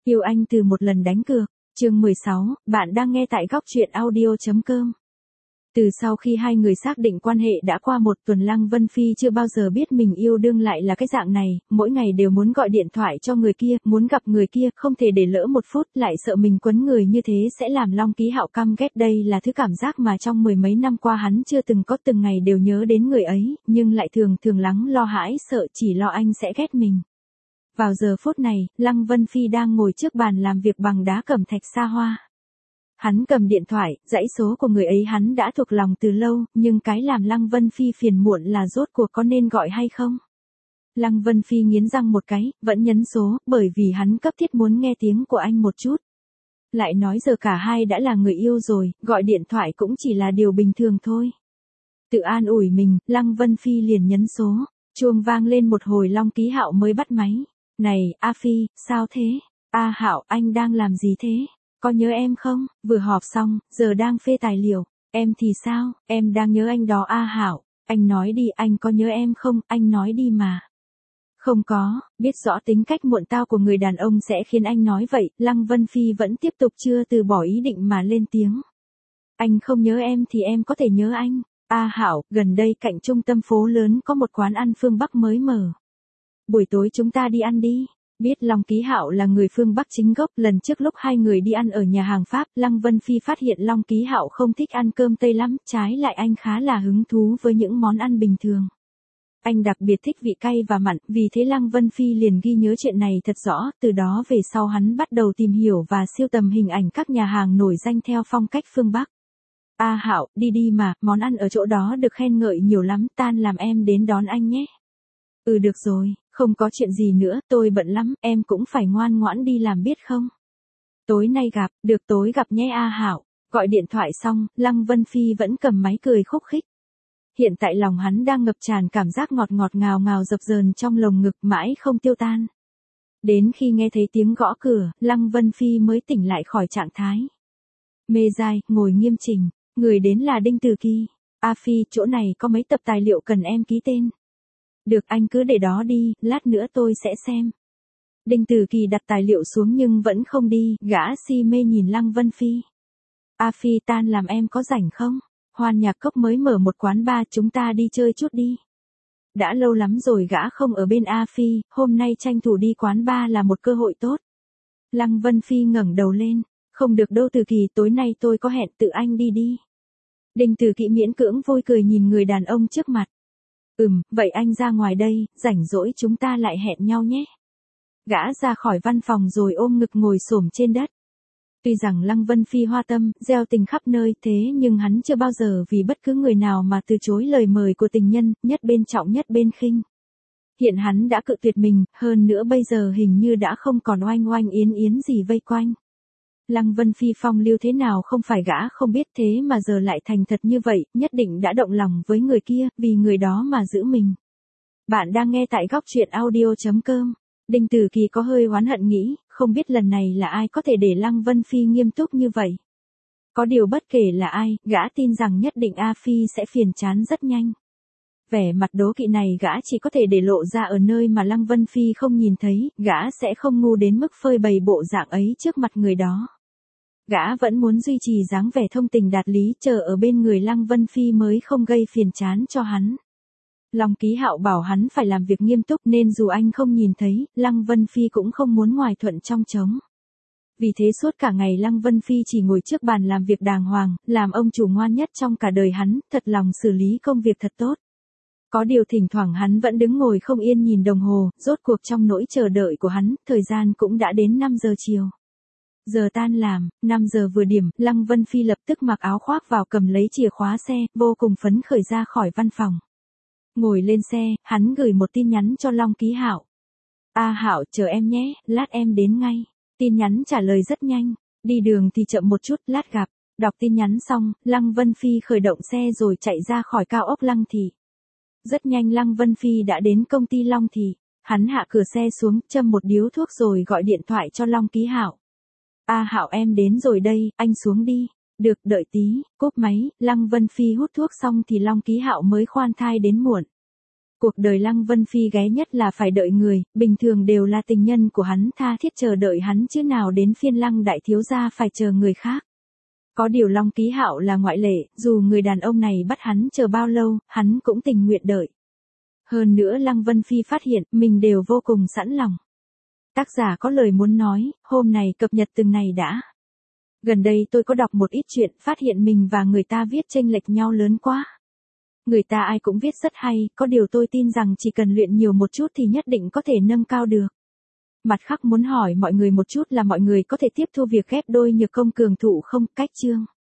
Yêu anh từ một lần đánh cược. Chương 16, bạn đang nghe tại góc truyện audio.com. Từ sau khi hai người xác định quan hệ đã qua một tuần, Lăng Vân Phi chưa bao giờ biết mình yêu đương lại là cái dạng này, mỗi ngày đều muốn gọi điện thoại cho người kia, muốn gặp người kia, không thể để lỡ một phút, lại sợ mình quấn người như thế sẽ làm Long Ký Hạo căm ghét. Đây là thứ cảm giác mà trong mười mấy năm qua hắn chưa từng có, từng ngày đều nhớ đến người ấy, nhưng lại thường thường lắng lo hãi sợ chỉ lo anh sẽ ghét mình. Vào giờ phút này, Lăng Vân Phi đang ngồi trước bàn làm việc bằng đá cẩm thạch xa hoa. Hắn cầm điện thoại, dãy số của người ấy hắn đã thuộc lòng từ lâu, nhưng cái làm Lăng Vân Phi phiền muộn là rốt cuộc có nên gọi hay không. Lăng Vân Phi nghiến răng một cái, vẫn nhấn số, bởi vì hắn cấp thiết muốn nghe tiếng của anh một chút. Lại nói giờ cả hai đã là người yêu rồi, gọi điện thoại cũng chỉ là điều bình thường thôi. Tự an ủi mình, Lăng Vân Phi liền nhấn số, chuông vang lên một hồi Long Ký Hạo mới bắt máy. Này, A Phi, sao thế? A Hạo, anh đang làm gì thế? Có nhớ em không? Vừa họp xong, giờ đang phê tài liệu. Em thì sao? Em đang nhớ anh đó A Hạo. Anh nói đi, anh có nhớ em không? Anh nói đi mà. Không có, biết rõ tính cách muộn tao của người đàn ông sẽ khiến anh nói vậy. Lăng Vân Phi vẫn tiếp tục chưa từ bỏ ý định mà lên tiếng. Anh không nhớ em thì em có thể nhớ anh. A Hạo, gần đây cạnh trung tâm phố lớn có một quán ăn phương Bắc mới mở. Buổi tối chúng ta đi ăn đi. Biết Long Ký Hạo là người phương Bắc chính gốc, lần trước lúc hai người đi ăn ở nhà hàng Pháp, Lăng Vân Phi phát hiện Long Ký Hạo không thích ăn cơm Tây lắm, trái lại anh khá là hứng thú với những món ăn bình thường. Anh đặc biệt thích vị cay và mặn, vì thế Lăng Vân Phi liền ghi nhớ chuyện này thật rõ, từ đó về sau hắn bắt đầu tìm hiểu và sưu tầm hình ảnh các nhà hàng nổi danh theo phong cách phương Bắc. A Hạo, đi đi mà, món ăn ở chỗ đó được khen ngợi nhiều lắm, tan làm em đến đón anh nhé. Ừ được rồi, không có chuyện gì nữa, tôi bận lắm, em cũng phải ngoan ngoãn đi làm biết không? Tối nay gặp, được tối gặp nhé A Hạo. Gọi điện thoại xong, Lăng Vân Phi vẫn cầm máy cười khúc khích. Hiện tại lòng hắn đang ngập tràn cảm giác ngọt ngọt ngào ngào dập dờn trong lồng ngực mãi không tiêu tan. Đến khi nghe thấy tiếng gõ cửa, Lăng Vân Phi mới tỉnh lại khỏi trạng thái. Mê dai, ngồi nghiêm chỉnh, người đến là Đinh Từ Kỳ. A Phi, chỗ này có mấy tập tài liệu cần em ký tên. Được, anh cứ để đó đi, lát nữa tôi sẽ xem. Đinh Từ Kỳ đặt tài liệu xuống nhưng vẫn không đi, gã si mê nhìn Lăng Vân Phi. A Phi, tan làm em có rảnh không? Hoan Nhạc Cốc mới mở một quán bar, chúng ta đi chơi chút đi. Đã lâu lắm rồi gã không ở bên A Phi, hôm nay tranh thủ đi quán bar là một cơ hội tốt. Lăng Vân Phi ngẩng đầu lên, không được đâu Từ Kỳ, tối nay tôi có hẹn, tự anh đi đi. Đinh Từ Kỳ miễn cưỡng vui cười nhìn người đàn ông trước mặt. Vậy anh ra ngoài đây, rảnh rỗi chúng ta lại hẹn nhau nhé. Gã ra khỏi văn phòng rồi ôm ngực ngồi xổm trên đất. Tuy rằng Lăng Vân Phi hoa tâm, gieo tình khắp nơi thế nhưng hắn chưa bao giờ vì bất cứ người nào mà từ chối lời mời của tình nhân, nhất bên trọng nhất bên khinh. Hiện hắn đã cự tuyệt mình, hơn nữa bây giờ hình như đã không còn oanh oanh yến yến gì vây quanh. Lăng Vân Phi phong lưu thế nào không phải gã không biết, thế mà giờ lại thành thật như vậy, nhất định đã động lòng với người kia, vì người đó mà giữ mình. Bạn đang nghe tại góc truyện audio.com. Đinh Từ Kỳ có hơi oán hận nghĩ, không biết lần này là ai có thể để Lăng Vân Phi nghiêm túc như vậy. Có điều bất kể là ai, gã tin rằng nhất định A Phi sẽ phiền chán rất nhanh. Vẻ mặt đố kỵ này gã chỉ có thể để lộ ra ở nơi mà Lăng Vân Phi không nhìn thấy, gã sẽ không ngu đến mức phơi bày bộ dạng ấy trước mặt người đó. Gã vẫn muốn duy trì dáng vẻ thông tình đạt lý, chờ ở bên người Lăng Vân Phi mới không gây phiền chán cho hắn. Long Ký Hạo bảo hắn phải làm việc nghiêm túc nên dù anh không nhìn thấy, Lăng Vân Phi cũng không muốn ngoài thuận trong trống. Vì thế suốt cả ngày Lăng Vân Phi chỉ ngồi trước bàn làm việc đàng hoàng, làm ông chủ ngoan nhất trong cả đời hắn, thật lòng xử lý công việc thật tốt. Có điều thỉnh thoảng hắn vẫn đứng ngồi không yên nhìn đồng hồ, rốt cuộc trong nỗi chờ đợi của hắn, thời gian cũng đã đến 5 giờ chiều. Giờ tan làm, 5 giờ vừa điểm, Lăng Vân Phi lập tức mặc áo khoác vào cầm lấy chìa khóa xe, vô cùng phấn khởi ra khỏi văn phòng. Ngồi lên xe, hắn gửi một tin nhắn cho Long Ký Hạo. A Hạo, chờ em nhé, lát em đến ngay. Tin nhắn trả lời rất nhanh, đi đường thì chậm một chút, lát gặp. Đọc tin nhắn xong, Lăng Vân Phi khởi động xe rồi chạy ra khỏi cao ốc Lăng Thị. Rất nhanh Lăng Vân Phi đã đến công ty Long Thị. Hắn hạ cửa xe xuống, châm một điếu thuốc rồi gọi điện thoại cho Long Ký Hạo. A Hạo, em đến rồi đây, anh xuống đi. Được, đợi tí. Cúp máy, Lăng Vân Phi hút thuốc xong thì Long Ký Hạo mới khoan thai đến muộn. Cuộc đời Lăng Vân Phi ghé nhất là phải đợi người, bình thường đều là tình nhân của hắn tha thiết chờ đợi hắn chứ nào đến phiên Lăng đại thiếu gia phải chờ người khác. Có điều Long Ký Hạo là ngoại lệ, dù người đàn ông này bắt hắn chờ bao lâu, hắn cũng tình nguyện đợi. Hơn nữa Lăng Vân Phi phát hiện, mình đều vô cùng sẵn lòng. Tác giả có lời muốn nói, hôm này cập nhật từng này đã. Gần đây tôi có đọc một ít chuyện, phát hiện mình và người ta viết chênh lệch nhau lớn quá. Người ta ai cũng viết rất hay, có điều tôi tin rằng chỉ cần luyện nhiều một chút thì nhất định có thể nâng cao được. Mặt khác muốn hỏi mọi người một chút là mọi người có thể tiếp thu việc ghép đôi nhược công cường thụ không? Cách chương